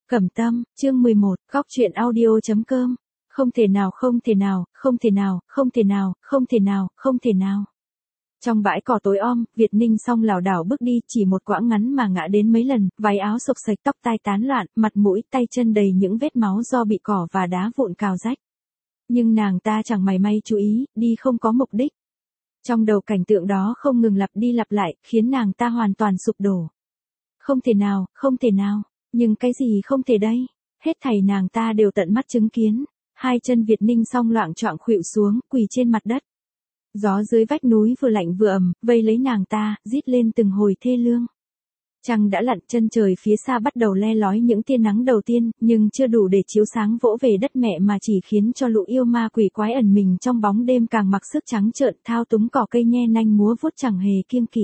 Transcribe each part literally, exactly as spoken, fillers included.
Cẩm Tâm, chương mười một, góc truyện audio.com. Không thể nào, không thể nào, không thể nào, không thể nào, không thể nào, không thể nào. Trong bãi cỏ tối om, Việt Ninh song lảo đảo bước đi, chỉ một quãng ngắn mà ngã đến mấy lần, váy áo xộc xệch, tóc tai tán loạn, mặt mũi, tay chân đầy những vết máu do bị cỏ và đá vụn cào rách. Nhưng nàng ta chẳng mảy may chú ý, đi không có mục đích. Trong đầu cảnh tượng đó không ngừng lặp đi lặp lại, khiến nàng ta hoàn toàn sụp đổ. Không thể nào, không thể nào. Nhưng cái gì không thể đây? Hết thảy nàng ta đều tận mắt chứng kiến. Hai chân Việt Ninh song loạng choạng khuỵu xuống, quỳ trên mặt đất. Gió dưới vách núi vừa lạnh vừa ẩm, vây lấy nàng ta, rít lên từng hồi thê lương. Trăng đã lặn, chân trời phía xa bắt đầu le lói những tia nắng đầu tiên, nhưng chưa đủ để chiếu sáng vỗ về đất mẹ mà chỉ khiến cho lũ yêu ma quỷ quái ẩn mình trong bóng đêm càng mặc sức trắng trợn, thao túng cỏ cây nhe nanh múa vuốt chẳng hề kiêng kỵ.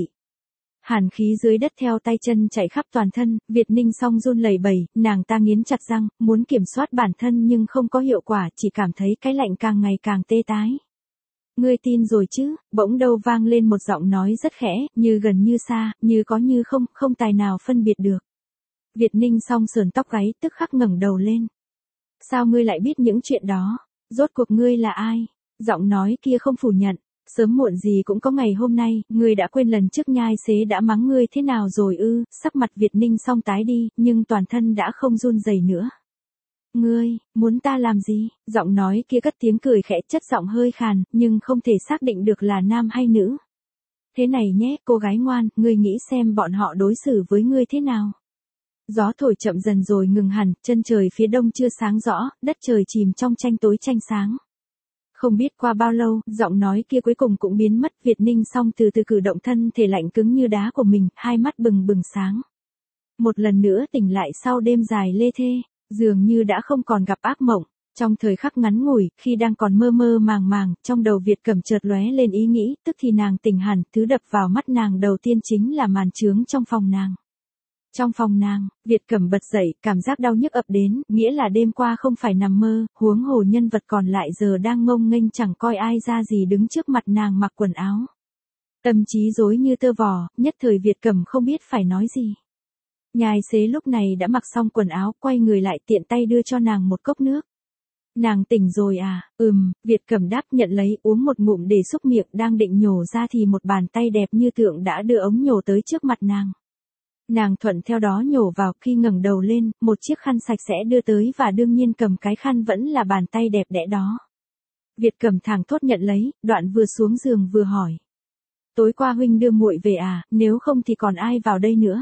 Hàn khí dưới đất theo tay chân chạy khắp toàn thân, Việt Ninh song run lẩy bẩy, nàng ta nghiến chặt răng, muốn kiểm soát bản thân nhưng không có hiệu quả, chỉ cảm thấy cái lạnh càng ngày càng tê tái. Ngươi tin rồi chứ? Bỗng đâu vang lên một giọng nói rất khẽ, như gần như xa, như có như không, không tài nào phân biệt được. Việt Ninh song sườn tóc gáy, tức khắc ngẩng đầu lên. Sao ngươi lại biết những chuyện đó? Rốt cuộc ngươi là ai? Giọng nói kia không phủ nhận. Sớm muộn gì cũng có ngày hôm nay, ngươi đã quên lần trước nhai xế đã mắng ngươi thế nào rồi ư? Sắc mặt Việt Ninh song tái đi, nhưng toàn thân đã không run rẩy nữa. Ngươi, muốn ta làm gì? Giọng nói kia cất tiếng cười khẽ, chất giọng hơi khàn, nhưng không thể xác định được là nam hay nữ. Thế này nhé, cô gái ngoan, ngươi nghĩ xem bọn họ đối xử với ngươi thế nào? Gió thổi chậm dần rồi ngừng hẳn, chân trời phía đông chưa sáng rõ, đất trời chìm trong tranh tối tranh sáng. Không biết qua bao lâu, giọng nói kia cuối cùng cũng biến mất, Việt Ninh song từ từ cử động thân thể lạnh cứng như đá của mình, hai mắt bừng bừng sáng. Một lần nữa tỉnh lại sau đêm dài lê thê, dường như đã không còn gặp ác mộng. Trong thời khắc ngắn ngủi, khi đang còn mơ mơ màng màng, trong đầu Việt Cẩm chợt lóe lên ý nghĩ, tức thì nàng tỉnh hẳn, thứ đập vào mắt nàng đầu tiên chính là màn chướng trong phòng nàng. Trong phòng nàng, Việt Cẩm bật dậy, cảm giác đau nhức ập đến, nghĩa là đêm qua không phải nằm mơ, huống hồ nhân vật còn lại giờ đang ngông nghênh chẳng coi ai ra gì đứng trước mặt nàng mặc quần áo. Tâm trí rối như tơ vò, nhất thời Việt Cẩm không biết phải nói gì. Nhai xế lúc này đã mặc xong quần áo, quay người lại tiện tay đưa cho nàng một cốc nước. Nàng tỉnh rồi à? Ừm, Việt Cẩm đáp nhận lấy, uống một ngụm để xúc miệng, đang định nhổ ra thì một bàn tay đẹp như tượng đã đưa ống nhổ tới trước mặt nàng. Nàng thuận theo đó nhổ vào, khi ngẩng đầu lên, một chiếc khăn sạch sẽ đưa tới và đương nhiên cầm cái khăn vẫn là bàn tay đẹp đẽ đó. Việt Cẩm thẳng thốt nhận lấy, đoạn vừa xuống giường vừa hỏi. Tối qua huynh đưa muội về à, nếu không thì còn ai vào đây nữa?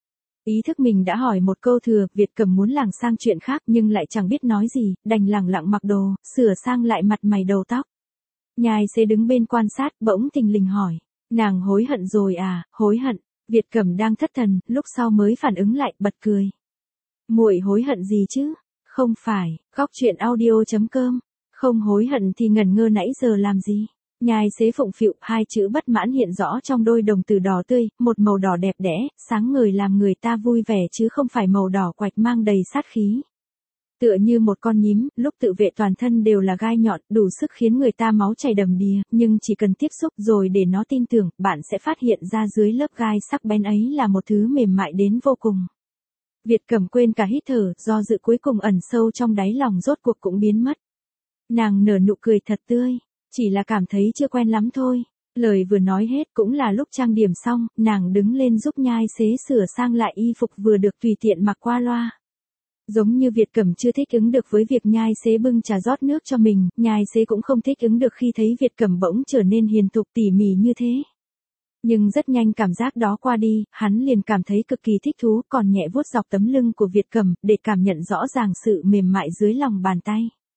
Ý thức mình đã hỏi một câu thừa, Việt Cẩm muốn lảng sang chuyện khác nhưng lại chẳng biết nói gì, đành lẳng lặng mặc đồ, sửa sang lại mặt mày đầu tóc. Nhai xế đứng bên quan sát, bỗng thình lình hỏi. Nàng hối hận rồi à? Hối hận. Việt Cẩm đang thất thần, lúc sau mới phản ứng lại, bật cười. Muội hối hận gì chứ? Không phải, góc truyện audio.com. Không hối hận thì ngần ngơ nãy giờ làm gì? Nhai xế phụng phịu, hai chữ bất mãn hiện rõ trong đôi đồng tử đỏ tươi, một màu đỏ đẹp đẽ, sáng ngời làm người ta vui vẻ chứ không phải màu đỏ quạch mang đầy sát khí. Tựa như một con nhím, lúc tự vệ toàn thân đều là gai nhọn, đủ sức khiến người ta máu chảy đầm đìa, nhưng chỉ cần tiếp xúc rồi để nó tin tưởng, bạn sẽ phát hiện ra dưới lớp gai sắc bén ấy là một thứ mềm mại đến vô cùng. Việt Cẩm quên cả hít thở, do dự cuối cùng ẩn sâu trong đáy lòng rốt cuộc cũng biến mất. Nàng nở nụ cười thật tươi, chỉ là cảm thấy chưa quen lắm thôi. Lời vừa nói hết cũng là lúc trang điểm xong, nàng đứng lên giúp nhai xế sửa sang lại y phục vừa được tùy tiện mặc qua loa. Giống như Việt Cẩm chưa thích ứng được với việc nhai xế bưng trà rót nước cho mình, nhai xế cũng không thích ứng được khi thấy Việt Cẩm bỗng trở nên hiền thục tỉ mỉ như thế. Nhưng rất nhanh cảm giác đó qua đi, hắn liền cảm thấy cực kỳ thích thú, còn nhẹ vuốt dọc tấm lưng của Việt Cẩm, để cảm nhận rõ ràng sự mềm mại dưới lòng bàn tay.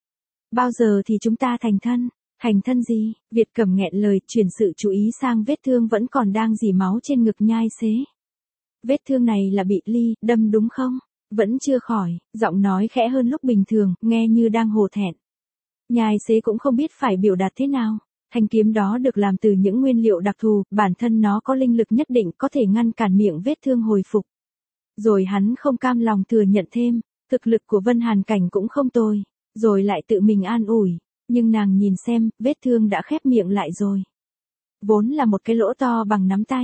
Bao giờ thì chúng ta thành thân? Thành thân gì? Việt Cẩm nghẹn lời, chuyển sự chú ý sang vết thương vẫn còn đang rỉ máu trên ngực nhai xế. Vết thương này là bị ly, đâm đúng không? Vẫn chưa khỏi, giọng nói khẽ hơn lúc bình thường, nghe như đang hổ thẹn. Nhai xế cũng không biết phải biểu đạt thế nào. Thanh kiếm đó được làm từ những nguyên liệu đặc thù, bản thân nó có linh lực nhất định có thể ngăn cản miệng vết thương hồi phục. Rồi hắn không cam lòng thừa nhận thêm, thực lực của Vân Hàn Cảnh cũng không tồi. Rồi lại tự mình an ủi, nhưng nàng nhìn xem, vết thương đã khép miệng lại rồi. Vốn là một cái lỗ to bằng nắm tay.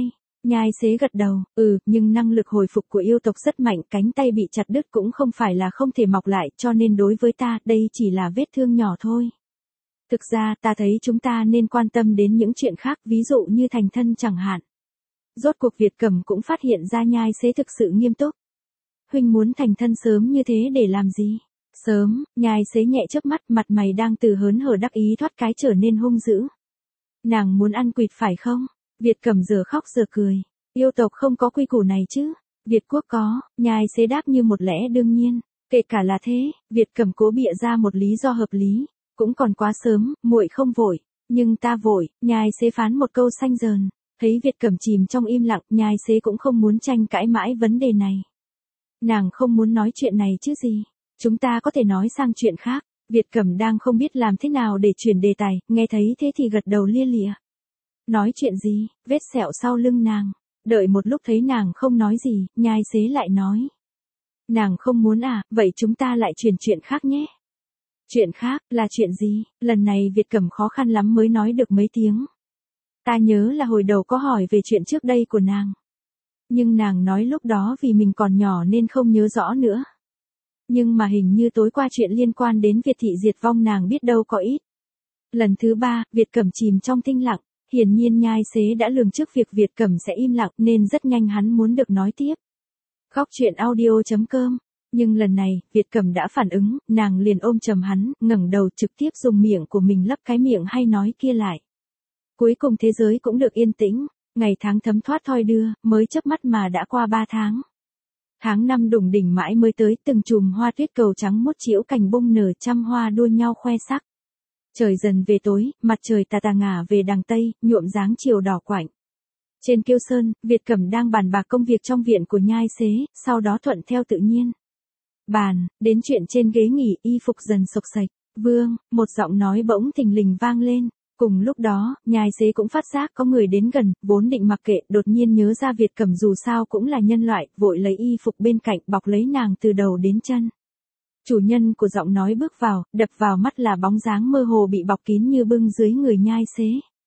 Nhai xế gật đầu, ừ, nhưng năng lực hồi phục của yêu tộc rất mạnh, cánh tay bị chặt đứt cũng không phải là không thể mọc lại, cho nên đối với ta, đây chỉ là vết thương nhỏ thôi. Thực ra, ta thấy chúng ta nên quan tâm đến những chuyện khác, ví dụ như thành thân chẳng hạn. Rốt cuộc Việt Cẩm cũng phát hiện ra nhai xế thực sự nghiêm túc. Huynh muốn thành thân sớm như thế để làm gì? Sớm, nhai xế nhẹ chớp mắt, mặt mày đang từ hớn hở đắc ý thoát cái trở nên hung dữ. Nàng muốn ăn quỵt phải không? Việt Cẩm giờ khóc giờ cười. Yêu tộc không có quy củ này chứ? Việt quốc có, nhai xế đáp như một lẽ đương nhiên. Kể cả là thế, Việt Cẩm cố bịa ra một lý do hợp lý. Cũng còn quá sớm, muội không vội. Nhưng ta vội, nhai xế phán một câu xanh dờn. Thấy Việt Cẩm chìm trong im lặng, nhai xế cũng không muốn tranh cãi mãi vấn đề này. Nàng không muốn nói chuyện này chứ gì. Chúng ta có thể nói sang chuyện khác. Việt Cẩm đang không biết làm thế nào để chuyển đề tài, nghe thấy thế thì gật đầu lia lịa. Nói chuyện gì? Vết sẹo sau lưng nàng. Đợi một lúc thấy nàng không nói gì, nhai xế lại nói. Nàng không muốn à, vậy chúng ta lại chuyển chuyện khác nhé. Chuyện khác, là chuyện gì? Lần này Việt Cẩm khó khăn lắm mới nói được mấy tiếng. Ta nhớ là hồi đầu có hỏi về chuyện trước đây của nàng. Nhưng nàng nói lúc đó vì mình còn nhỏ nên không nhớ rõ nữa. Nhưng mà hình như tối qua chuyện liên quan đến Việt thị diệt vong nàng biết đâu có ít. Lần thứ ba, Việt Cẩm chìm trong tinh lặng. Hiển nhiên nhai xế đã lường trước việc Việt Cẩm sẽ im lặng nên rất nhanh hắn muốn được nói tiếp. Góc truyện audio chấm com. Nhưng lần này, Việt Cẩm đã phản ứng, nàng liền ôm chầm hắn, ngẩng đầu trực tiếp dùng miệng của mình lấp cái miệng hay nói kia lại. Cuối cùng thế giới cũng được yên tĩnh, ngày tháng thấm thoát thoi đưa, mới chớp mắt mà đã qua ba tháng. Tháng năm đủng đỉnh mãi mới tới, từng chùm hoa tuyết cầu trắng mốt chiễu cành bông nở, trăm hoa đua nhau khoe sắc. Trời dần về tối, mặt trời tà tà ngả về đằng tây, nhuộm dáng chiều đỏ quạnh. Trên Kiêu Sơn, Việt Cẩm đang bàn bạc công việc trong viện của nhai xế, sau đó thuận theo tự nhiên. Bàn, đến chuyện trên ghế nghỉ, y phục dần xộc xệch. Vương, một giọng nói bỗng thình lình vang lên. Cùng lúc đó, nhai xế cũng phát giác có người đến gần, vốn định mặc kệ, đột nhiên nhớ ra Việt Cẩm dù sao cũng là nhân loại, vội lấy y phục bên cạnh bọc lấy nàng từ đầu đến chân. Chủ nhân của giọng nói bước vào, đập vào mắt là bóng dáng mơ hồ bị bọc kín như bưng dưới người nhai xế.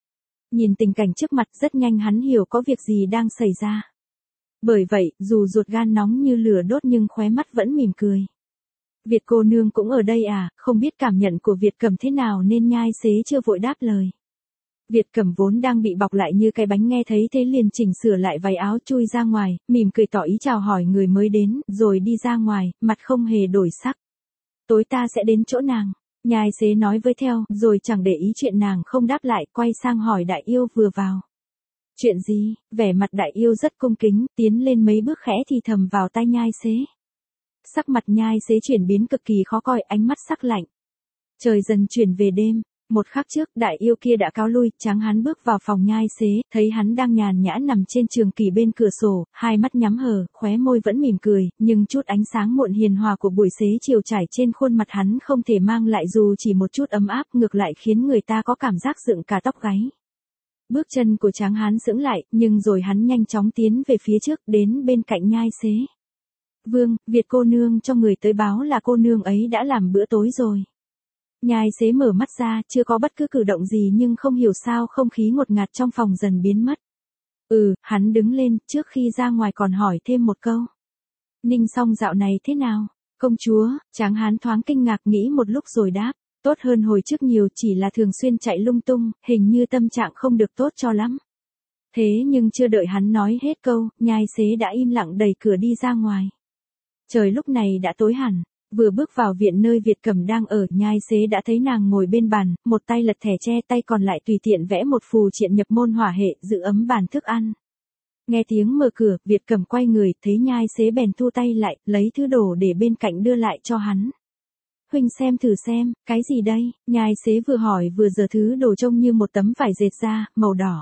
Nhìn tình cảnh trước mặt rất nhanh hắn hiểu có việc gì đang xảy ra. Bởi vậy, dù ruột gan nóng như lửa đốt nhưng khóe mắt vẫn mỉm cười. Việt cô nương cũng ở đây à, không biết cảm nhận của Việt Cẩm thế nào nên nhai xế chưa vội đáp lời. Việt Cẩm vốn đang bị bọc lại như cái bánh nghe thấy thế liền chỉnh sửa lại váy áo chui ra ngoài, mỉm cười tỏ ý chào hỏi người mới đến, rồi đi ra ngoài, mặt không hề đổi sắc. Tối ta sẽ đến chỗ nàng, nhai xế nói với theo, rồi chẳng để ý chuyện nàng không đáp lại, quay sang hỏi đại yêu vừa vào. Chuyện gì? Vẻ mặt đại yêu rất cung kính, tiến lên mấy bước khẽ thì thầm vào tai nhai xế. Sắc mặt nhai xế chuyển biến cực kỳ khó coi, ánh mắt sắc lạnh. Trời dần chuyển về đêm, một khắc trước đại yêu kia đã cáo lui, tráng hắn bước vào phòng nhai xế, thấy hắn đang nhàn nhã nằm trên trường kỷ bên cửa sổ, hai mắt nhắm hờ, khóe môi vẫn mỉm cười, nhưng chút ánh sáng muộn hiền hòa của buổi xế chiều trải trên khuôn mặt hắn không thể mang lại dù chỉ một chút ấm áp, ngược lại khiến người ta có cảm giác dựng cả tóc gáy. Bước chân của tráng hán sững lại, nhưng rồi hắn nhanh chóng tiến về phía trước, đến bên cạnh nhai xế. Vương, Việt cô nương cho người tới báo là cô nương ấy đã làm bữa tối rồi. Nhai xế mở mắt ra, chưa có bất cứ cử động gì nhưng không hiểu sao không khí ngột ngạt trong phòng dần biến mất. Ừ, hắn đứng lên, trước khi ra ngoài còn hỏi thêm một câu. Ninh Song dạo này thế nào? Công chúa, tráng hán thoáng kinh ngạc nghĩ một lúc rồi đáp. Tốt hơn hồi trước nhiều, chỉ là thường xuyên chạy lung tung, hình như tâm trạng không được tốt cho lắm. Thế nhưng chưa đợi hắn nói hết câu, nhai xế đã im lặng đẩy cửa đi ra ngoài. Trời lúc này đã tối hẳn, vừa bước vào viện nơi Việt Cẩm đang ở, nhai xế đã thấy nàng ngồi bên bàn, một tay lật thẻ tre, tay còn lại tùy tiện vẽ một phù triện nhập môn hỏa hệ, giữ ấm bàn thức ăn. Nghe tiếng mở cửa, Việt Cẩm quay người, thấy nhai xế bèn thu tay lại, lấy thứ đồ để bên cạnh đưa lại cho hắn. Huynh xem thử xem, cái gì đây? Nhai xế vừa hỏi vừa giở thứ đồ trông như một tấm vải dệt da, màu đỏ.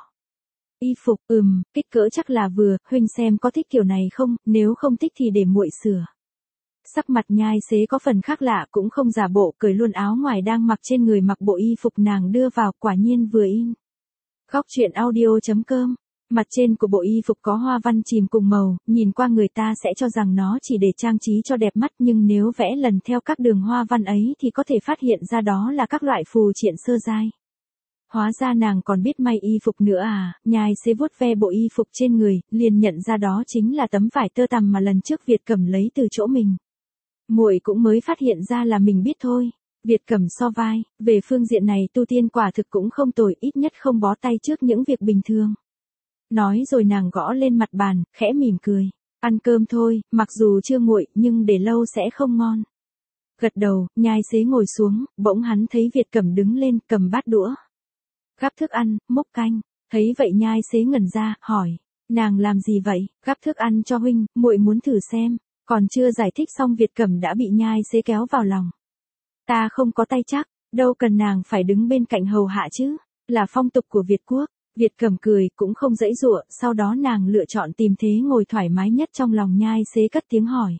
Y phục, ừm, kích cỡ chắc là vừa, huynh xem có thích kiểu này không, nếu không thích thì để muội sửa. Sắc mặt nhai xế có phần khác lạ, cũng không giả bộ, cởi luôn áo ngoài đang mặc trên người mặc bộ y phục nàng đưa vào, quả nhiên vừa in. Góc truyện audio chấm com. Mặt trên của bộ y phục có hoa văn chìm cùng màu, nhìn qua người ta sẽ cho rằng nó chỉ để trang trí cho đẹp mắt, nhưng nếu vẽ lần theo các đường hoa văn ấy thì có thể phát hiện ra đó là các loại phù triện sơ giai. Hóa ra nàng còn biết may y phục nữa à, nhai xế vuốt ve bộ y phục trên người, liền nhận ra đó chính là tấm vải tơ tằm mà lần trước Việt Cẩm lấy từ chỗ mình. Muội cũng mới phát hiện ra là mình biết thôi. Việt Cẩm so vai, về phương diện này tu tiên quả thực cũng không tồi, ít nhất không bó tay trước những việc bình thường. Nói rồi nàng gõ lên mặt bàn, khẽ mỉm cười. Ăn cơm thôi, mặc dù chưa nguội, nhưng để lâu sẽ không ngon. Gật đầu, nhai xế ngồi xuống, bỗng hắn thấy Việt Cẩm đứng lên, cầm bát đũa. Gắp thức ăn, múc canh, thấy vậy nhai xế ngẩn ra, hỏi. Nàng làm gì vậy? Gắp thức ăn cho huynh, muội muốn thử xem. Còn chưa giải thích xong Việt Cẩm đã bị nhai xế kéo vào lòng. Ta không có tay chắc, đâu cần nàng phải đứng bên cạnh hầu hạ chứ, là phong tục của Việt Quốc. Việt Cẩm cười, cũng không dãy dụa, sau đó nàng lựa chọn tìm thế ngồi thoải mái nhất trong lòng nhai xế cất tiếng hỏi.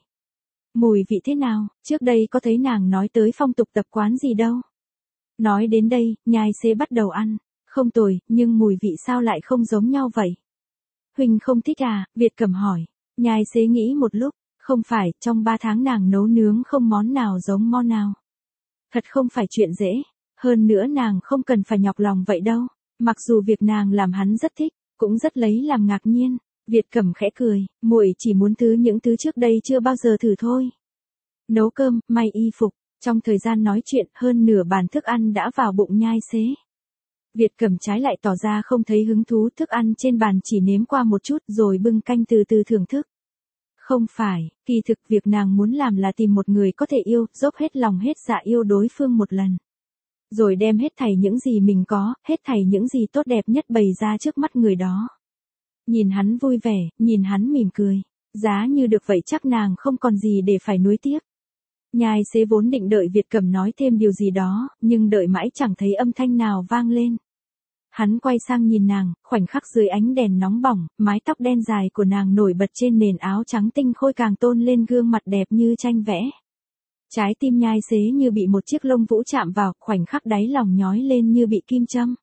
Mùi vị thế nào, trước đây có thấy nàng nói tới phong tục tập quán gì đâu. Nói đến đây, nhai xế bắt đầu ăn, không tồi, nhưng mùi vị sao lại không giống nhau vậy? Huynh không thích à, Việt Cẩm hỏi. Nhai xế nghĩ một lúc, không phải, trong ba tháng nàng nấu nướng không món nào giống món nào. Thật không phải chuyện dễ, hơn nữa nàng không cần phải nhọc lòng vậy đâu. Mặc dù việc nàng làm hắn rất thích, cũng rất lấy làm ngạc nhiên. Việt Cẩm khẽ cười, muội chỉ muốn thứ những thứ trước đây chưa bao giờ thử thôi. Nấu cơm, may y phục, trong thời gian nói chuyện hơn nửa bàn thức ăn đã vào bụng nhai xế. Việt Cẩm trái lại tỏ ra không thấy hứng thú, thức ăn trên bàn chỉ nếm qua một chút rồi bưng canh từ từ thưởng thức. Không phải, kỳ thực việc nàng muốn làm là tìm một người có thể yêu, dốc hết lòng hết dạ yêu đối phương một lần. Rồi đem hết thảy những gì mình có, hết thảy những gì tốt đẹp nhất bày ra trước mắt người đó. Nhìn hắn vui vẻ, nhìn hắn mỉm cười. Giá như được vậy chắc nàng không còn gì để phải nuối tiếc. Nhai xế vốn định đợi Việt Cẩm nói thêm điều gì đó, nhưng đợi mãi chẳng thấy âm thanh nào vang lên. Hắn quay sang nhìn nàng, khoảnh khắc dưới ánh đèn nóng bỏng, mái tóc đen dài của nàng nổi bật trên nền áo trắng tinh khôi càng tôn lên gương mặt đẹp như tranh vẽ. Trái tim nhai xế như bị một chiếc lông vũ chạm vào, khoảnh khắc đáy lòng nhói lên như bị kim châm.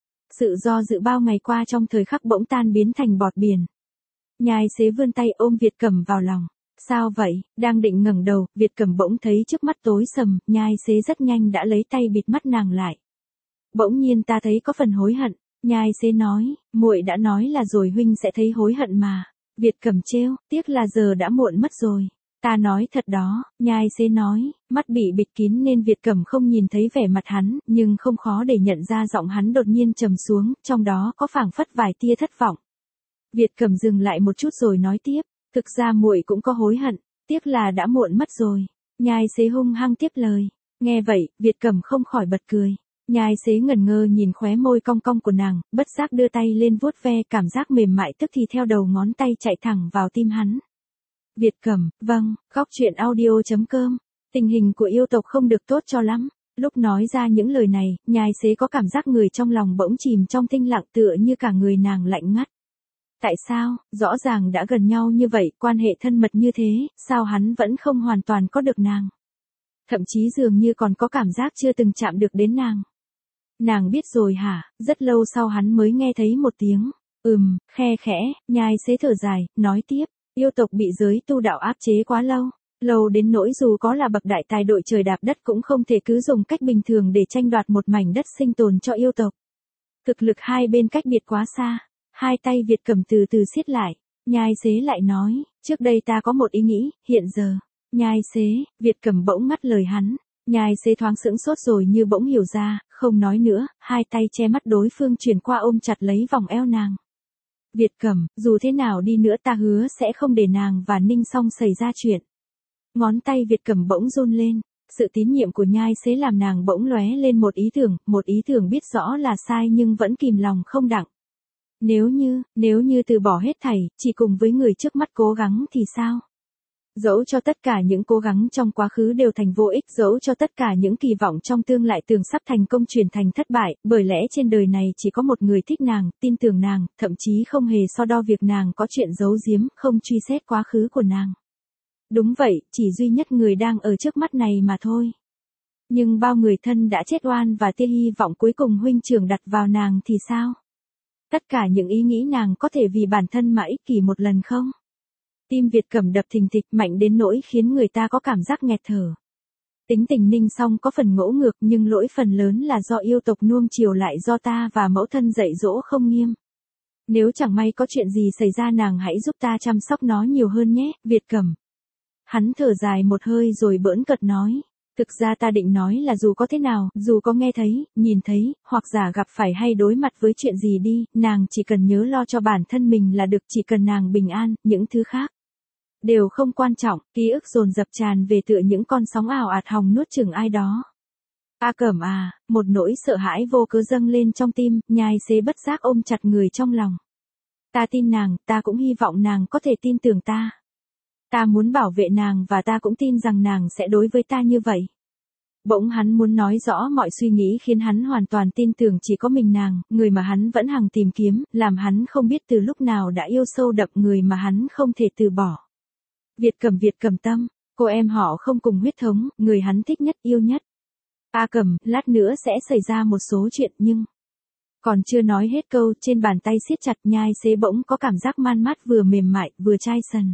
Sự do dự bao ngày qua trong thời khắc bỗng tan biến thành bọt biển. Nhai xế vươn tay ôm Việt Cẩm vào lòng. Sao vậy? Đang định ngẩng đầu, Việt Cẩm bỗng thấy trước mắt tối sầm, nhai xế rất nhanh đã lấy tay bịt mắt nàng lại. Bỗng nhiên ta thấy có phần hối hận, nhai xế nói, muội đã nói là rồi huynh sẽ thấy hối hận mà. Việt Cẩm trêu, tiếc là giờ đã muộn mất rồi. Ta nói thật đó, nhai xế nói, mắt bị bịt kín nên Việt Cẩm không nhìn thấy vẻ mặt hắn, nhưng không khó để nhận ra giọng hắn đột nhiên trầm xuống, trong đó có phảng phất vài tia thất vọng. Việt Cẩm dừng lại một chút rồi nói tiếp, thực ra muội cũng có hối hận, tiếc là đã muộn mất rồi. Nhai xế hung hăng tiếp lời, nghe vậy, Việt Cẩm không khỏi bật cười. Nhai xế ngẩn ngơ nhìn khóe môi cong cong của nàng, bất giác đưa tay lên vuốt ve, cảm giác mềm mại tức thì theo đầu ngón tay chạy thẳng vào tim hắn. Việt Cẩm, vâng, góc truyện audio chấm com, tình hình của yêu tộc không được tốt cho lắm. Lúc nói ra những lời này, nhai xế có cảm giác người trong lòng bỗng chìm trong thinh lặng tựa như cả người nàng lạnh ngắt. Tại sao, rõ ràng đã gần nhau như vậy, quan hệ thân mật như thế, sao hắn vẫn không hoàn toàn có được nàng? Thậm chí dường như còn có cảm giác chưa từng chạm được đến nàng. Nàng biết rồi hả? Rất lâu sau hắn mới nghe thấy một tiếng, ừm, khe khẽ, nhai xế thở dài, nói tiếp, yêu tộc bị giới tu đạo áp chế quá lâu. Lâu đến nỗi dù có là bậc đại tài đội trời đạp đất cũng không thể cứ dùng cách bình thường để tranh đoạt một mảnh đất sinh tồn cho yêu tộc. Thực lực hai bên cách biệt quá xa. Hai tay Việt Cẩm từ từ siết lại, nhai xế lại nói, trước đây ta có một ý nghĩ, hiện giờ, nhai xế, Việt Cẩm bỗng ngắt lời hắn, nhai xế thoáng sững sốt rồi như bỗng hiểu ra, không nói nữa, hai tay che mắt đối phương chuyển qua ôm chặt lấy vòng eo nàng. Việt Cẩm, dù thế nào đi nữa ta hứa sẽ không để nàng và Ninh Song xảy ra chuyện. Ngón tay Việt Cẩm bỗng run lên, sự tín nhiệm của nhai xế làm nàng bỗng lóe lên một ý tưởng, một ý tưởng biết rõ là sai nhưng vẫn kìm lòng không đặng. Nếu như, nếu như từ bỏ hết thảy, chỉ cùng với người trước mắt cố gắng thì sao? Dẫu cho tất cả những cố gắng trong quá khứ đều thành vô ích, dẫu cho tất cả những kỳ vọng trong tương lai tưởng sắp thành công chuyển thành thất bại, bởi lẽ trên đời này chỉ có một người thích nàng, tin tưởng nàng, thậm chí không hề so đo việc nàng có chuyện giấu giếm, không truy xét quá khứ của nàng. Đúng vậy, chỉ duy nhất người đang ở trước mắt này mà thôi. Nhưng bao người thân đã chết oan và tia hy vọng cuối cùng huynh trưởng đặt vào nàng thì sao? Tất cả những ý nghĩ nàng có thể vì bản thân mà ích kỷ một lần không? Tim Việt Cẩm đập thình thịch mạnh đến nỗi khiến người ta có cảm giác nghẹt thở. Tính tình Ninh Song có phần ngỗ ngược nhưng lỗi phần lớn là do yêu tộc nuông chiều lại do ta và mẫu thân dạy dỗ không nghiêm. Nếu chẳng may có chuyện gì xảy ra nàng hãy giúp ta chăm sóc nó nhiều hơn nhé, Việt Cẩm. Hắn thở dài một hơi rồi bỡn cợt nói. Thực ra ta định nói là dù có thế nào, dù có nghe thấy, nhìn thấy, hoặc giả gặp phải hay đối mặt với chuyện gì đi, nàng chỉ cần nhớ lo cho bản thân mình là được, chỉ cần nàng bình an, những thứ khác đều không quan trọng. Ký ức dồn dập tràn về tựa những con sóng ào ạt hòng nuốt chửng ai đó. A Cẩm à, một nỗi sợ hãi vô cớ dâng lên trong tim, nhai xế bất giác ôm chặt người trong lòng. Ta tin nàng, ta cũng hy vọng nàng có thể tin tưởng ta. Ta muốn bảo vệ nàng và ta cũng tin rằng nàng sẽ đối với ta như vậy. Bỗng hắn muốn nói rõ mọi suy nghĩ khiến hắn hoàn toàn tin tưởng chỉ có mình nàng, người mà hắn vẫn hằng tìm kiếm, làm hắn không biết từ lúc nào đã yêu sâu đậm, người mà hắn không thể từ bỏ. Việt Cẩm, Việt Cẩm Tâm, cô em họ không cùng huyết thống, người hắn thích nhất yêu nhất. A Cẩm, lát nữa sẽ xảy ra một số chuyện nhưng... Còn chưa nói hết câu, trên bàn tay siết chặt, nhai xế bỗng có cảm giác man mát vừa mềm mại, vừa chai sần.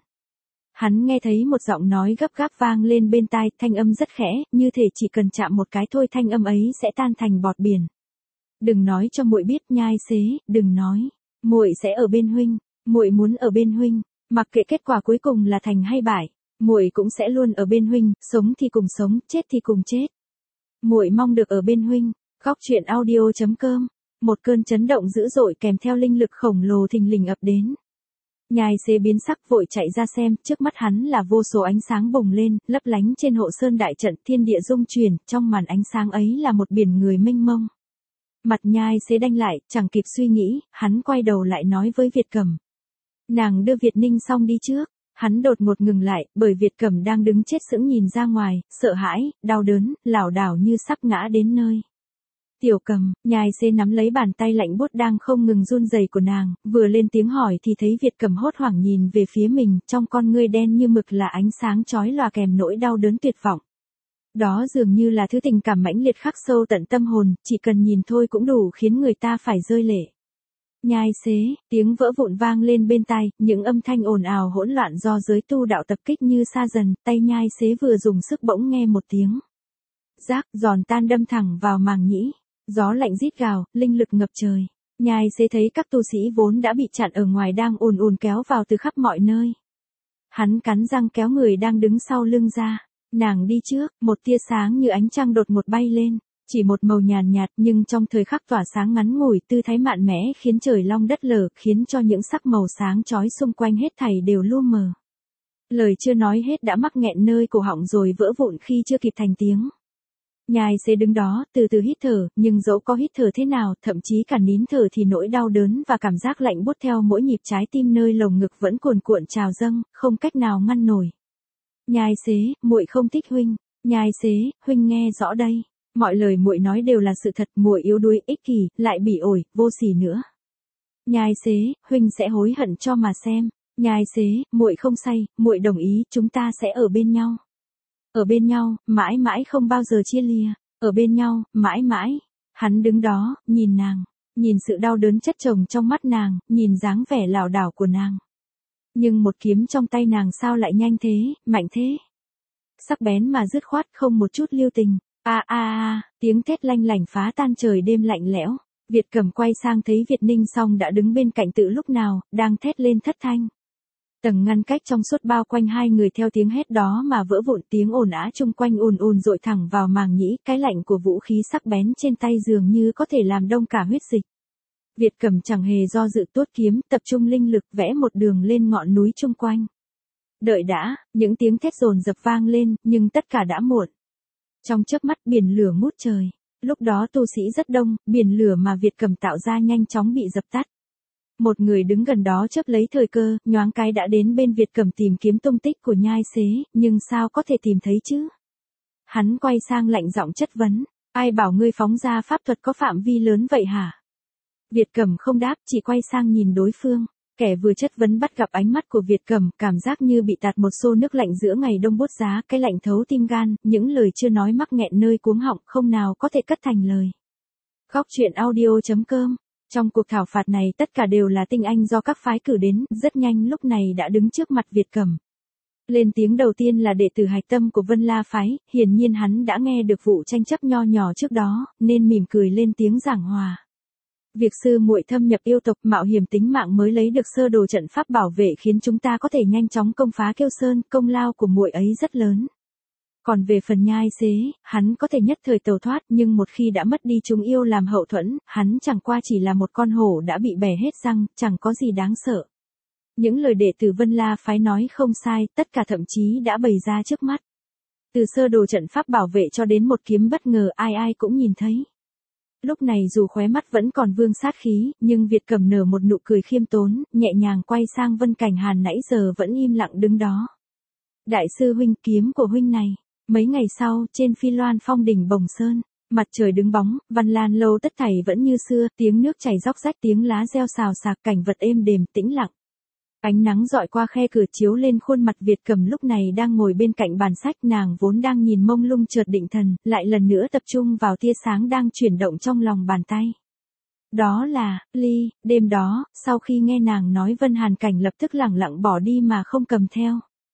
Hắn nghe thấy một giọng nói gấp gáp vang lên bên tai, thanh âm rất khẽ, như thể chỉ cần chạm một cái thôi thanh âm ấy sẽ tan thành bọt biển. Đừng nói cho muội biết, nhai xế, đừng nói. Muội sẽ ở bên huynh, muội muốn ở bên huynh, mặc kệ kết quả cuối cùng là thành hay bại, muội cũng sẽ luôn ở bên huynh, sống thì cùng sống, chết thì cùng chết. Muội mong được ở bên huynh. Góc truyện audio chấm com. Một cơn chấn động dữ dội kèm theo linh lực khổng lồ thình lình ập đến. Nhai xế biến sắc vội chạy ra xem, trước mắt hắn là vô số ánh sáng bùng lên, lấp lánh trên hộ sơn đại trận, thiên địa rung chuyển, trong màn ánh sáng ấy là một biển người mênh mông. Mặt nhai xế đanh lại, chẳng kịp suy nghĩ, hắn quay đầu lại nói với Việt Cẩm. Nàng đưa Việt Ninh xong đi trước. Hắn đột ngột ngừng lại, bởi Việt Cẩm đang đứng chết sững nhìn ra ngoài, sợ hãi, đau đớn, lảo đảo như sắp ngã đến nơi. Tiểu Cẩm, nhai xế nắm lấy bàn tay lạnh buốt đang không ngừng run rẩy của nàng, vừa lên tiếng hỏi thì thấy Việt Cẩm hốt hoảng nhìn về phía mình, trong con ngươi đen như mực là ánh sáng chói lòa kèm nỗi đau đớn tuyệt vọng. Đó dường như là thứ tình cảm mãnh liệt khắc sâu tận tâm hồn, chỉ cần nhìn thôi cũng đủ khiến người ta phải rơi lệ. Nhai xế, tiếng vỡ vụn vang lên bên tai, những âm thanh ồn ào hỗn loạn do giới tu đạo tập kích như xa dần, tay nhai xế vừa dùng sức bỗng nghe một tiếng. Rác, giòn tan đâm thẳng vào màng nhĩ. Gió lạnh rít gào, linh lực ngập trời. Nhai xế thấy các tu sĩ vốn đã bị chặn ở ngoài đang ùn ùn kéo vào từ khắp mọi nơi. Hắn cắn răng kéo người đang đứng sau lưng ra. Nàng đi trước, một tia sáng như ánh trăng đột ngột bay lên. Chỉ một màu nhàn nhạt nhưng trong thời khắc tỏa sáng ngắn ngủi, tư thái mạn mẽ khiến trời long đất lở, khiến cho những sắc màu sáng chói xung quanh hết thảy đều lu mờ. Lời chưa nói hết đã mắc nghẹn nơi cổ họng rồi vỡ vụn khi chưa kịp thành tiếng. Nhai xế đứng đó, từ từ hít thở, nhưng dẫu có hít thở thế nào, thậm chí cả nín thở thì nỗi đau đớn và cảm giác lạnh buốt theo mỗi nhịp trái tim nơi lồng ngực vẫn cuồn cuộn trào dâng, không cách nào ngăn nổi. Nhai xế, muội không thích huynh. Nhai xế, huynh nghe rõ đây. Mọi lời muội nói đều là sự thật, muội yếu đuối, ích kỷ, lại bỉ ổi, vô sỉ nữa. Nhai xế, huynh sẽ hối hận cho mà xem. Nhai xế, muội không say, muội đồng ý, chúng ta sẽ ở bên nhau. Ở bên nhau, mãi mãi không bao giờ chia lìa. Ở bên nhau, mãi mãi. Hắn đứng đó, nhìn nàng, nhìn sự đau đớn chất chồng trong mắt nàng, nhìn dáng vẻ lảo đảo của nàng. Nhưng một kiếm trong tay nàng sao lại nhanh thế, mạnh thế. Sắc bén mà dứt khoát, không một chút lưu tình. A a a, tiếng thét lanh lảnh phá tan trời đêm lạnh lẽo. Việt Cẩm quay sang thấy Việt Ninh Song đã đứng bên cạnh tự lúc nào, đang thét lên thất thanh. Tầng ngăn cách trong suốt bao quanh hai người theo tiếng hét đó mà vỡ vụn, tiếng ồn ào chung quanh ùn ùn dội thẳng vào màng nhĩ, cái lạnh của vũ khí sắc bén trên tay dường như có thể làm đông cả huyết dịch. Việt Cẩm chẳng hề do dự tuốt kiếm, tập trung linh lực vẽ một đường lên ngọn núi chung quanh. Đợi đã, những tiếng thét dồn dập vang lên, nhưng tất cả đã muộn. Trong chớp mắt biển lửa ngút trời. Lúc đó tu sĩ rất đông, biển lửa mà Việt Cẩm tạo ra nhanh chóng bị dập tắt. Một người đứng gần đó chớp lấy thời cơ, nhoáng cái đã đến bên Việt Cẩm tìm kiếm tung tích của nhai xế, nhưng sao có thể tìm thấy chứ? Hắn quay sang lạnh giọng chất vấn, ai bảo ngươi phóng ra pháp thuật có phạm vi lớn vậy hả? Việt Cẩm không đáp, chỉ quay sang nhìn đối phương. Kẻ vừa chất vấn bắt gặp ánh mắt của Việt Cẩm, cảm giác như bị tạt một xô nước lạnh giữa ngày đông buốt giá, cái lạnh thấu tim gan, những lời chưa nói mắc nghẹn nơi cuống họng, không nào có thể cất thành lời. Góc truyện audio chấm com. Trong cuộc thảo phạt này tất cả đều là tinh anh do các phái cử đến, rất nhanh lúc này đã đứng trước mặt Việt Cẩm. Lên tiếng đầu tiên là đệ tử hạch tâm của Vân La phái, hiển nhiên hắn đã nghe được vụ tranh chấp nho nhỏ trước đó, nên mỉm cười lên tiếng giảng hòa. Việc sư muội thâm nhập yêu tộc mạo hiểm tính mạng mới lấy được sơ đồ trận pháp bảo vệ khiến chúng ta có thể nhanh chóng công phá Kiêu Sơn, công lao của muội ấy rất lớn. Còn về phần Nhai Xế, hắn có thể nhất thời tẩu thoát nhưng một khi đã mất đi chúng yêu làm hậu thuẫn, hắn chẳng qua chỉ là một con hổ đã bị bẻ hết răng, chẳng có gì đáng sợ. Những lời đệ tử Vân La phái nói không sai, tất cả thậm chí đã bày ra trước mắt. Từ sơ đồ trận pháp bảo vệ cho đến một kiếm bất ngờ ai ai cũng nhìn thấy. Lúc này dù khóe mắt vẫn còn vương sát khí, nhưng Việt Cẩm nở một nụ cười khiêm tốn, nhẹ nhàng quay sang Vân Cảnh Hàn nãy giờ vẫn im lặng đứng đó. Đại sư huynh, kiếm của huynh này. Mấy ngày sau, trên Phi Loan Phong đỉnh Bồng Sơn, mặt trời đứng bóng, Văn Lan lâu tất thảy vẫn như xưa, tiếng nước chảy róc rách, tiếng lá reo xào xạc, cảnh vật êm đềm tĩnh lặng. Ánh nắng dọi qua khe cửa chiếu lên khuôn mặt Việt Cẩm lúc này đang ngồi bên cạnh bàn sách, nàng vốn đang nhìn mông lung chợt định thần, lại lần nữa tập trung vào tia sáng đang chuyển động trong lòng bàn tay. Đó là, ly, đêm đó, sau khi nghe nàng nói Vân Hàn Cảnh lập tức lẳng lặng bỏ đi mà không cầm theo.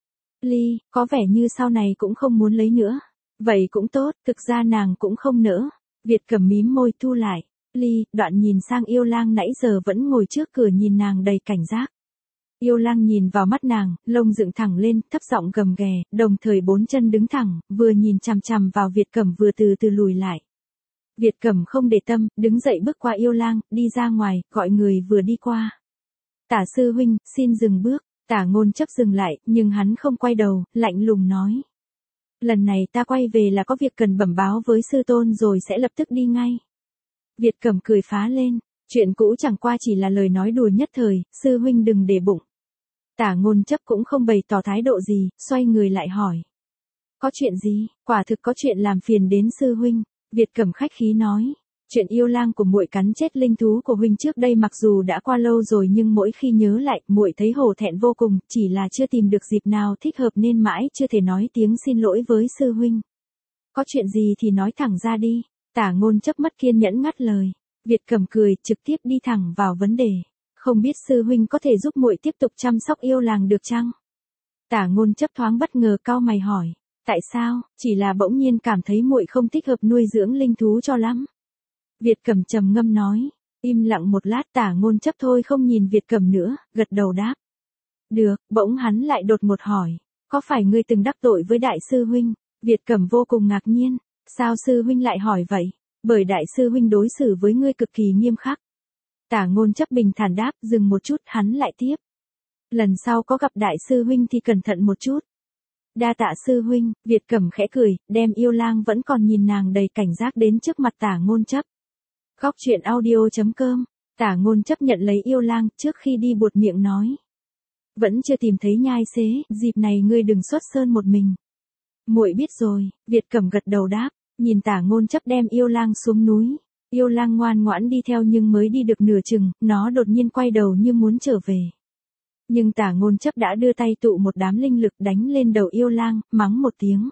Ly, có vẻ như sau này cũng không muốn lấy nữa. Vậy cũng tốt, thực ra nàng cũng không nỡ. Việt Cẩm mím môi thu lại. Ly, đoạn nhìn sang Yêu Lang nãy giờ vẫn ngồi trước cửa nhìn nàng đầy cảnh giác. Yêu Lang nhìn vào mắt nàng, lông dựng thẳng lên, thấp giọng gầm ghè, đồng thời bốn chân đứng thẳng, vừa nhìn chằm chằm vào Việt Cẩm vừa từ từ lùi lại. Việt Cẩm không để tâm, đứng dậy bước qua Yêu Lang, đi ra ngoài, gọi người vừa đi qua. Tả sư huynh, xin dừng bước. Tả Ngôn Chấp dừng lại, nhưng hắn không quay đầu, lạnh lùng nói. Lần này ta quay về là có việc cần bẩm báo với sư tôn rồi sẽ lập tức đi ngay. Việt Cẩm cười phá lên, chuyện cũ chẳng qua chỉ là lời nói đùa nhất thời, sư huynh đừng để bụng. Tả Ngôn Chấp cũng không bày tỏ thái độ gì, xoay người lại hỏi. Có chuyện gì, quả thực có chuyện làm phiền đến sư huynh, Việt Cẩm khách khí nói. Chuyện Yêu Lang của muội cắn chết linh thú của huynh trước đây mặc dù đã qua lâu rồi nhưng mỗi khi nhớ lại, muội thấy hổ thẹn vô cùng, chỉ là chưa tìm được dịp nào thích hợp nên mãi chưa thể nói tiếng xin lỗi với sư huynh. Có chuyện gì thì nói thẳng ra đi, Tả Ngôn Chấp mất kiên nhẫn ngắt lời. Việt Cẩm cười, trực tiếp đi thẳng vào vấn đề. Không biết sư huynh có thể giúp muội tiếp tục chăm sóc Yêu Lang được chăng? Tả Ngôn Chấp thoáng bất ngờ cau mày hỏi. Tại sao? Chỉ là bỗng nhiên cảm thấy muội không thích hợp nuôi dưỡng linh thú cho lắm. Việt Cẩm trầm ngâm nói, im lặng một lát Tả Ngôn Chấp thôi không nhìn Việt Cẩm nữa, gật đầu đáp. Được, bỗng hắn lại đột ngột hỏi, có phải ngươi từng đắc tội với đại sư huynh? Việt Cẩm vô cùng ngạc nhiên, sao sư huynh lại hỏi vậy? Bởi đại sư huynh đối xử với ngươi cực kỳ nghiêm khắc. Tả Ngôn Chấp bình thản đáp, dừng một chút, hắn lại tiếp. Lần sau có gặp đại sư huynh thì cẩn thận một chút. Đa tạ sư huynh, Việt Cẩm khẽ cười, đem Yêu Lang vẫn còn nhìn nàng đầy cảnh giác đến trước mặt Tả Ngôn Chấp. Góc truyện audio chấm com, Tả Ngôn Chấp nhận lấy Yêu Lang, trước khi đi buột miệng nói. Vẫn chưa tìm thấy Nhai Xế, dịp này ngươi đừng xuất sơn một mình. Muội biết rồi, Việt Cẩm gật đầu đáp, nhìn Tả Ngôn Chấp đem Yêu Lang xuống núi. Yêu Lang ngoan ngoãn đi theo nhưng mới đi được nửa chừng, nó đột nhiên quay đầu như muốn trở về. Nhưng Tả Ngôn Chấp đã đưa tay tụ một đám linh lực đánh lên đầu Yêu Lang, mắng một tiếng.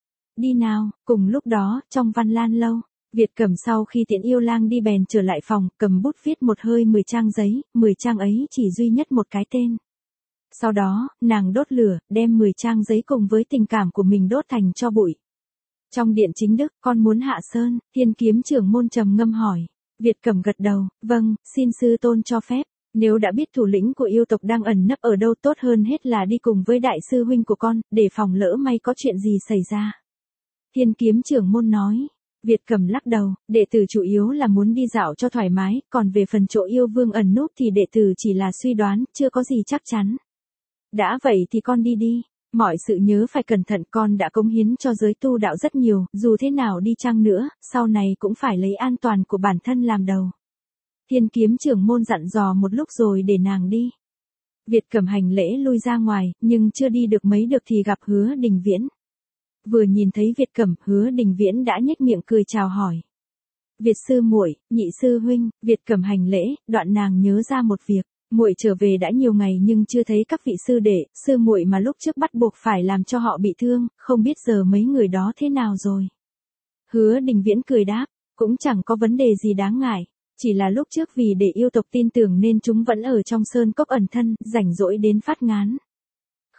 Đi nào, cùng lúc đó, trong Văn Lan lâu. Việt Cẩm sau khi tiễn Yêu Lang đi bèn trở lại phòng, cầm bút viết một hơi mười trang giấy, mười trang ấy chỉ duy nhất một cái tên. Sau đó, nàng đốt lửa, đem mười trang giấy cùng với tình cảm của mình đốt thành tro bụi. Trong điện chính đức, con muốn hạ sơn, Thiên Kiếm trưởng môn trầm ngâm hỏi. Việt Cẩm gật đầu, vâng, xin sư tôn cho phép. Nếu đã biết thủ lĩnh của yêu tộc đang ẩn nấp ở đâu tốt hơn hết là đi cùng với đại sư huynh của con, để phòng lỡ may có chuyện gì xảy ra. Thiên Kiếm trưởng môn nói. Việt Cẩm lắc đầu, đệ tử chủ yếu là muốn đi dạo cho thoải mái, còn về phần chỗ yêu vương ẩn núp thì đệ tử chỉ là suy đoán, chưa có gì chắc chắn. Đã vậy thì con đi đi, mọi sự nhớ phải cẩn thận, con đã cống hiến cho giới tu đạo rất nhiều, dù thế nào đi chăng nữa, sau này cũng phải lấy an toàn của bản thân làm đầu. Thiên Kiếm trưởng môn dặn dò một lúc rồi để nàng đi. Việt Cẩm hành lễ lui ra ngoài, nhưng chưa đi được mấy được thì gặp Hứa Đình Viễn. Vừa nhìn thấy Việt Cẩm, Hứa Đình Viễn đã nhếch miệng cười chào hỏi. Việt sư muội, nhị sư huynh, Việt Cẩm hành lễ, đoạn nàng nhớ ra một việc, muội trở về đã nhiều ngày nhưng chưa thấy các vị sư đệ, sư muội mà lúc trước bắt buộc phải làm cho họ bị thương, không biết giờ mấy người đó thế nào rồi. Hứa Đình Viễn cười đáp, cũng chẳng có vấn đề gì đáng ngại, chỉ là lúc trước vì để yêu tộc tin tưởng nên chúng vẫn ở trong sơn cốc ẩn thân, rảnh rỗi đến phát ngán.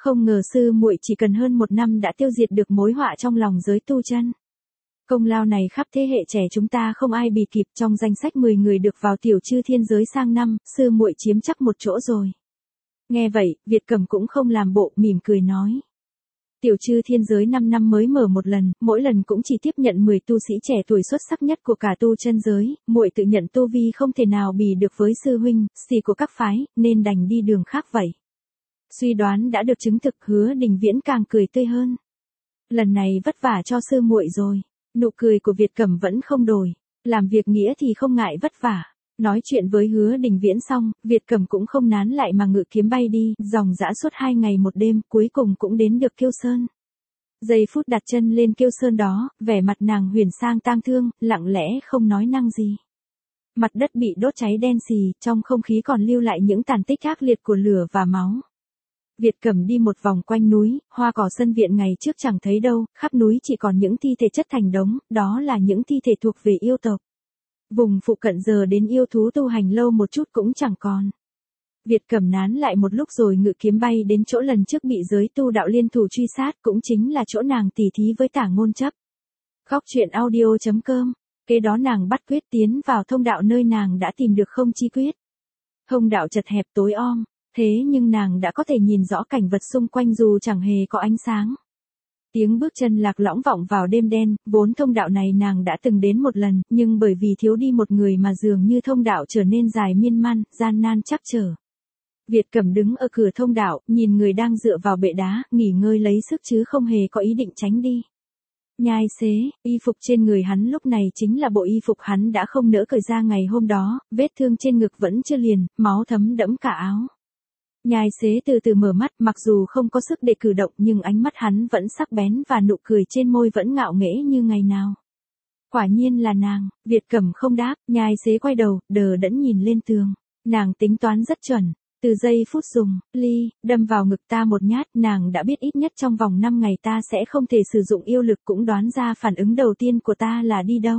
Không ngờ sư muội chỉ cần hơn một năm đã tiêu diệt được mối họa trong lòng giới tu chân. Công lao này khắp thế hệ trẻ chúng ta không ai bì kịp, trong danh sách mười người được vào tiểu chư thiên giới sang năm, sư muội chiếm chắc một chỗ rồi. Nghe vậy, Việt Cẩm cũng không làm bộ, mỉm cười nói. Tiểu chư thiên giới năm năm mới mở một lần, mỗi lần cũng chỉ tiếp nhận mười tu sĩ trẻ tuổi xuất sắc nhất của cả tu chân giới, muội tự nhận tu vi không thể nào bì được với sư huynh, xì của các phái, nên đành đi đường khác vậy. Suy đoán đã được chứng thực, Hứa Đình Viễn càng cười tươi hơn. Lần này vất vả cho sư muội rồi. Nụ cười của Việt Cẩm vẫn không đổi. Làm việc nghĩa thì không ngại vất vả. Nói chuyện với Hứa Đình Viễn xong, Việt Cẩm cũng không nán lại mà ngự kiếm bay đi, dòng dã suốt hai ngày một đêm, cuối cùng cũng đến được Kiêu Sơn. Giây phút đặt chân lên Kiêu Sơn đó, vẻ mặt nàng huyền sang tang thương, lặng lẽ không nói năng gì. Mặt đất bị đốt cháy đen xì, trong không khí còn lưu lại những tàn tích ác liệt của lửa và máu. Việt Cẩm đi một vòng quanh núi, hoa cỏ sân viện ngày trước chẳng thấy đâu, khắp núi chỉ còn những thi thể chất thành đống, đó là những thi thể thuộc về yêu tộc. Vùng phụ cận giờ đến yêu thú tu hành lâu một chút cũng chẳng còn. Việt Cẩm nán lại một lúc rồi ngự kiếm bay đến chỗ lần trước bị giới tu đạo liên thủ truy sát, cũng chính là chỗ nàng tỉ thí với Tả Ngôn Chấp. Góc truyện audio chấm com. Kế đó nàng bắt quyết tiến vào thông đạo nơi nàng đã tìm được Không Chi Quyết. Thông đạo chật hẹp tối om. Thế nhưng nàng đã có thể nhìn rõ cảnh vật xung quanh dù chẳng hề có ánh sáng. Tiếng bước chân lạc lõng vọng vào đêm đen, vốn thông đạo này nàng đã từng đến một lần, nhưng bởi vì thiếu đi một người mà dường như thông đạo trở nên dài miên man, gian nan chắc trở. Việt Cẩm đứng ở cửa thông đạo, nhìn người đang dựa vào bệ đá, nghỉ ngơi lấy sức chứ không hề có ý định tránh đi. Nhai Xế, y phục trên người hắn lúc này chính là bộ y phục hắn đã không nỡ cởi ra ngày hôm đó, vết thương trên ngực vẫn chưa liền, máu thấm đẫm cả áo. Nhai Xế từ từ mở mắt, mặc dù không có sức để cử động nhưng ánh mắt hắn vẫn sắc bén và nụ cười trên môi vẫn ngạo nghễ như ngày nào. Quả nhiên là nàng, Việt Cẩm không đáp, Nhai Xế quay đầu, đờ đẫn nhìn lên tường. Nàng tính toán rất chuẩn, từ giây phút dùng, ly, đâm vào ngực ta một nhát, nàng đã biết ít nhất trong vòng năm ngày ta sẽ không thể sử dụng yêu lực, cũng đoán ra phản ứng đầu tiên của ta là đi đâu.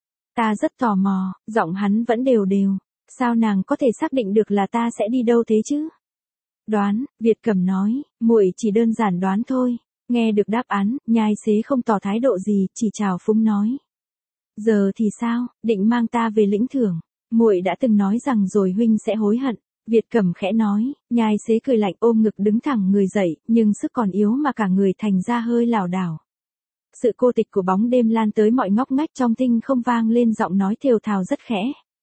Ta rất tò mò, giọng hắn vẫn đều đều, sao nàng có thể xác định được là ta sẽ đi đâu thế chứ? Đoán, Việt Cẩm nói, muội chỉ đơn giản đoán thôi. Nghe được đáp án, Nhai Xế không tỏ thái độ gì, chỉ chào phúng nói. Giờ thì sao, định mang ta về lĩnh thưởng. Muội đã từng nói rằng rồi huynh sẽ hối hận. Việt Cẩm khẽ nói, Nhai Xế cười lạnh ôm ngực đứng thẳng người dậy, nhưng sức còn yếu mà cả người thành ra hơi lảo đảo. Sự cô tịch của bóng đêm lan tới mọi ngóc ngách trong tinh không, vang lên giọng nói thều thào rất khẽ.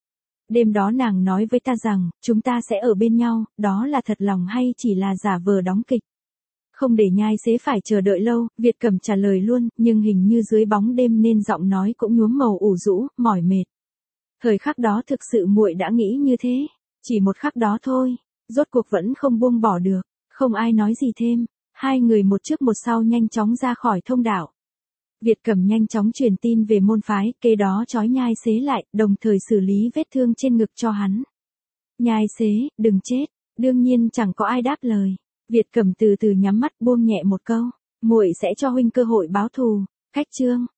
Đêm đó nàng nói với ta rằng, chúng ta sẽ ở bên nhau, đó là thật lòng hay chỉ là giả vờ đóng kịch? Không để Nhai Xế phải chờ đợi lâu, Việt Cẩm trả lời luôn, nhưng hình như dưới bóng đêm nên giọng nói cũng nhuốm màu ủ rũ, mỏi mệt. Thời khắc đó thực sự muội đã nghĩ như thế, chỉ một khắc đó thôi, rốt cuộc vẫn không buông bỏ được, không ai nói gì thêm, hai người một trước một sau nhanh chóng ra khỏi thông đạo. Việt Cẩm nhanh chóng truyền tin về môn phái, kế đó trói Nhai Xế lại, đồng thời xử lý vết thương trên ngực cho hắn. Nhai Xế, đừng chết, đương nhiên chẳng có ai đáp lời. Việt Cẩm từ từ nhắm mắt buông nhẹ một câu, muội sẽ cho huynh cơ hội báo thù. Khách chương